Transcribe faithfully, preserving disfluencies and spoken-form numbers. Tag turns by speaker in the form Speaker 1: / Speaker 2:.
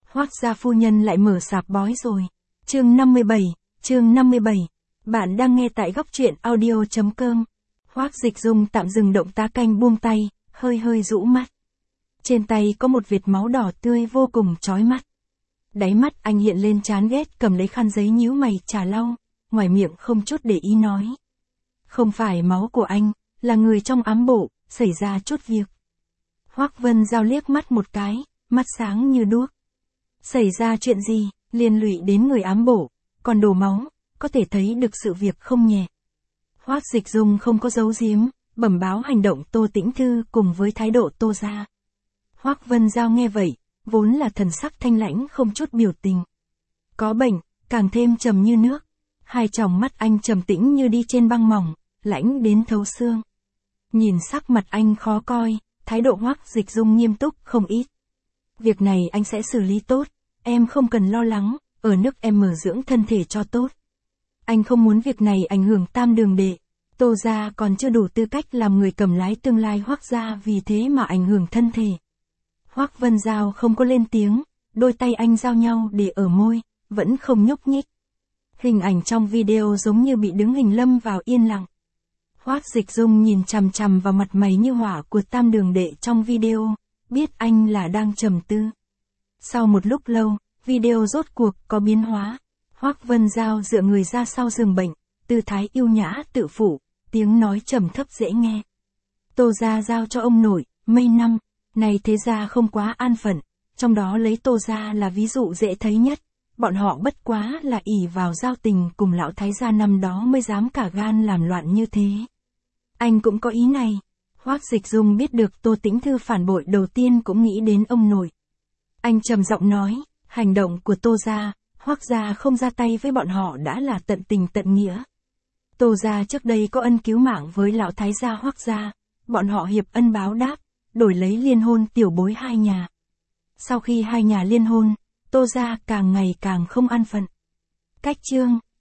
Speaker 1: Hoác gia phu nhân lại mở sạp bói rồi. Chương năm mươi bảy, chương năm mươi bảy. Bạn đang nghe tại góc truyện audio chấm com. Hoác Dịch Dung tạm dừng động tác canh buông tay, hơi hơi rũ mắt. Trên tay có một vệt máu đỏ tươi vô cùng chói mắt. Đáy mắt anh hiện lên chán ghét, cầm lấy khăn giấy nhíu mày chà lau, ngoài miệng không chút để ý nói. Không phải máu của anh, là người trong ám bộ, xảy ra chút việc. Hoác Vân Giao liếc mắt một cái, mắt sáng như đuốc. Xảy ra chuyện gì, liên lụy đến người ám bộ, còn đổ máu, có thể thấy được sự việc không nhẹ. Hoác Dịch Dung không có giấu giếm, bẩm báo hành động Tô Tĩnh Thư cùng với thái độ Tô gia. Hoác Vân Giao nghe vậy, vốn là thần sắc thanh lãnh không chút biểu tình. Có bệnh, càng thêm trầm như nước. Hai tròng mắt anh trầm tĩnh như đi trên băng mỏng, lãnh đến thấu xương. Nhìn sắc mặt anh khó coi, thái độ Hoác Dịch Dung nghiêm túc không ít. Việc này anh sẽ xử lý tốt, em không cần lo lắng, ở nước em mở dưỡng thân thể cho tốt. Anh không muốn việc này ảnh hưởng Tam Đường Đệ. Tô gia còn chưa đủ tư cách làm người cầm lái tương lai Hoác gia, vì thế mà ảnh hưởng thân thể. Hoác Vân Giao không có lên tiếng, đôi tay anh giao nhau để ở môi, vẫn không nhúc nhích. Hình ảnh trong video giống như bị đứng hình lâm vào yên lặng. Hoác Dịch Dung nhìn chằm chằm vào mặt mày như hỏa của Tam Đường Đệ trong video, biết anh là đang trầm tư. Sau một lúc lâu, video rốt cuộc có biến hóa. Hoác Vân Giao dựa người ra sau giường bệnh, tư thái yêu nhã tự phụ, tiếng nói trầm thấp dễ nghe. Tô gia giao cho ông nội, mấy năm, này thế gia không quá an phận, trong đó lấy Tô gia là ví dụ dễ thấy nhất. Bọn họ bất quá là ỷ vào giao tình cùng lão thái gia năm đó mới dám cả gan làm loạn như thế. Anh cũng có ý này. Hoác Dịch Dung biết được Tô Tĩnh Thư phản bội, đầu tiên cũng nghĩ đến ông nội. Anh trầm giọng nói, hành động của Tô gia, Hoác gia không ra tay với bọn họ đã là tận tình tận nghĩa. Tô gia trước đây có ân cứu mạng với lão thái gia Hoác gia, bọn họ hiệp ân báo đáp, đổi lấy liên hôn tiểu bối hai nhà. Sau khi hai nhà liên hôn, Tô gia càng ngày càng không an phận. Cách chương